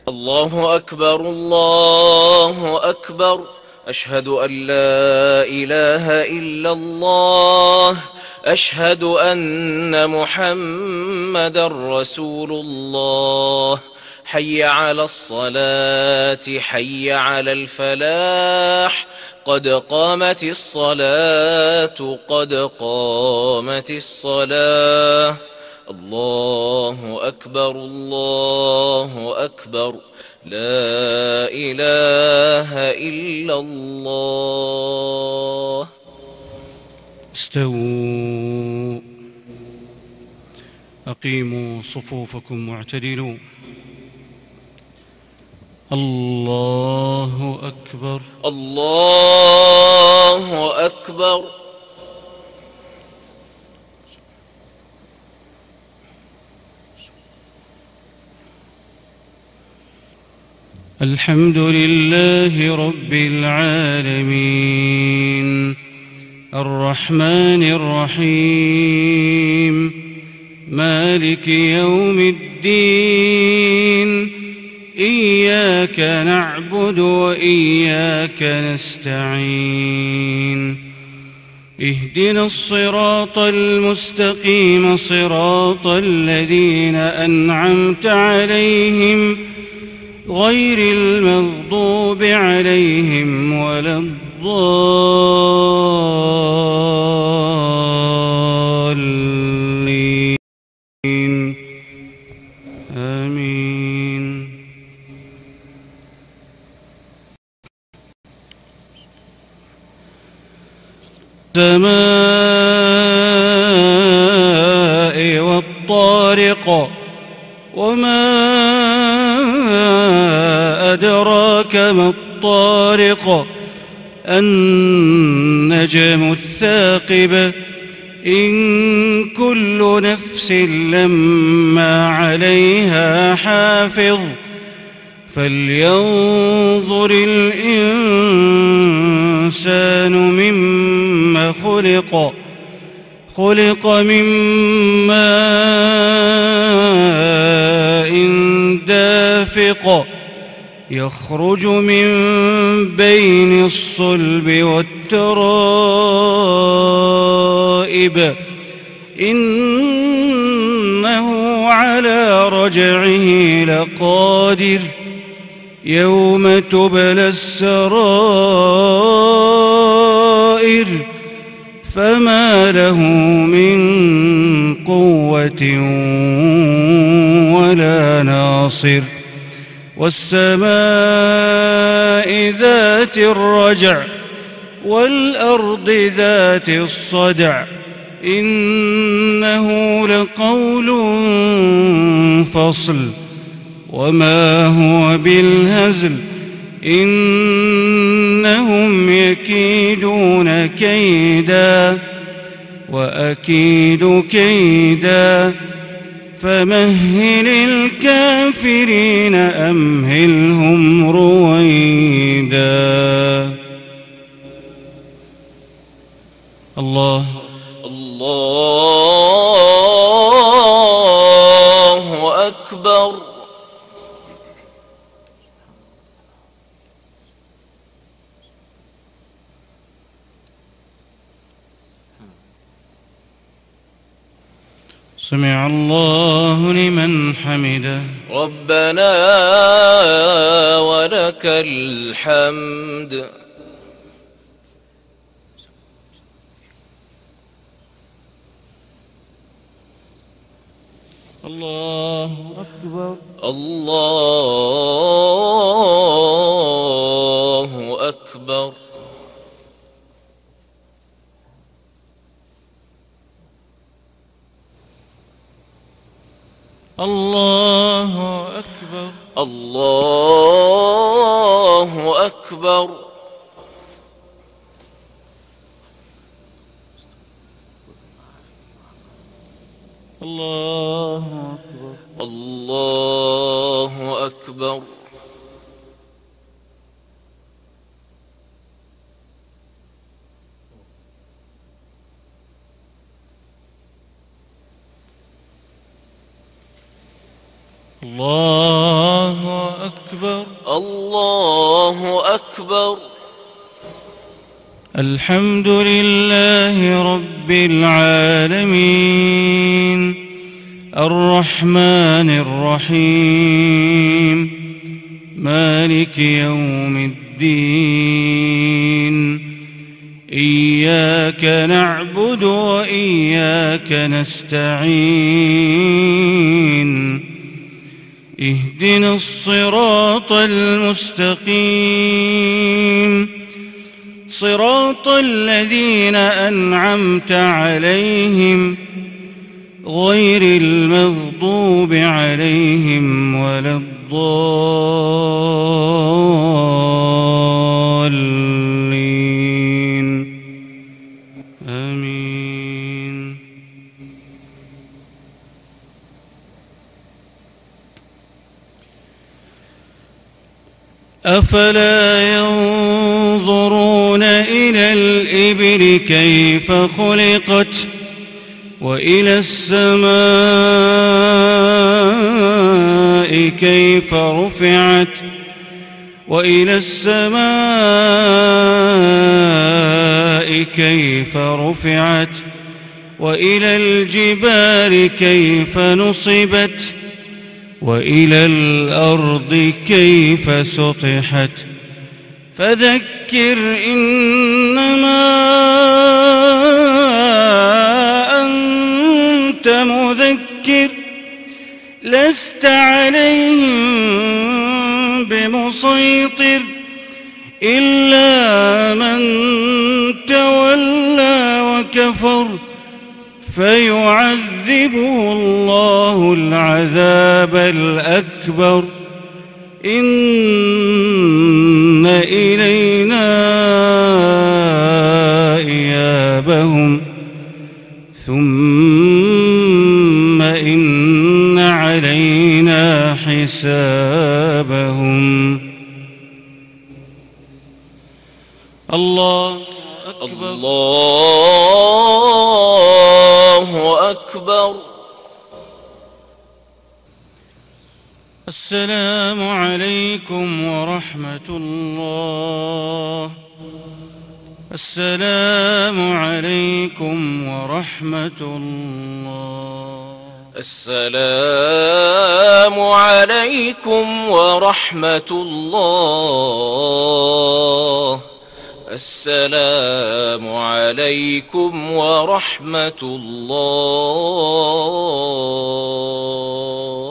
الله أكبر الله أكبر. أشهد أن لا إله إلا الله. أشهد أن محمدا رسول الله. حي على الصلاة حي على الفلاح. قد قامت الصلاة قد قامت الصلاة. الله أكبر الله أكبر. لا إله إلا الله. استووا، أقيموا صفوفكم واعتدلوا. الله أكبر الله أكبر. الحمد لله رب العالمين، الرحمن الرحيم، مالك يوم الدين. إياك نعبد وإياك نستعين. اهدنا الصراط المستقيم، صراط الذين أنعمت عليهم غير المغضوب عليهم ولا الضالين. آمين. السماء والطارق، وما أدراك ما الطارق. النجم الثاقب. إن كل نفس لما عليها حافظ. فلينظر الإنسان مما خلق. خلق من ماء دافق، يخرج من بين الصلب والترائب. إنه على رجعه لقادر. يوم تبلى السرائر، فما له من قوة ولا ناصر. والسماء ذات الرجع، والأرض ذات الصدع. إنه لقول فصل، وما هو بالهزل. إنهم يكيدون كيدا، وأكيد كيدا. فمهل الكافرين أمهلهم رويدا. الله الله أكبر. سمع الله لمن حمده. ربنا ولك الحمد. الله أكبر الله أكبر. الله أكبر الله أكبر. الله أكبر الله أكبر. الله أكبر. أكبر. الله أكبر. الحمد لله رب العالمين الرحمن الرحيم مالك يوم الدين إياك نعبد وإياك نستعين اهدنا الصراط المستقيم صراط الذين أنعمت عليهم غير المغضوب عليهم ولا الضالين آمين. أفلا ينظرون إلى الإبل كيف خلقت وإلى السماء كيف رفعت وإلى السماء كيف رفعت وإلى الجبال كيف نصبت وإلى الأرض كيف سطحت فذكر إنما أنت مذكر لست عليهم بمسيطر إلا من تولى وكفر فيعذبه الله العذاب الأكبر إن إلينا إيابهم ثم إن علينا حسابهم. الله أكبر. الله أكبر. السلام عليكم ورحمة الله. السلام عليكم ورحمة الله. السلام عليكم ورحمة الله. السلام عليكم ورحمة الله.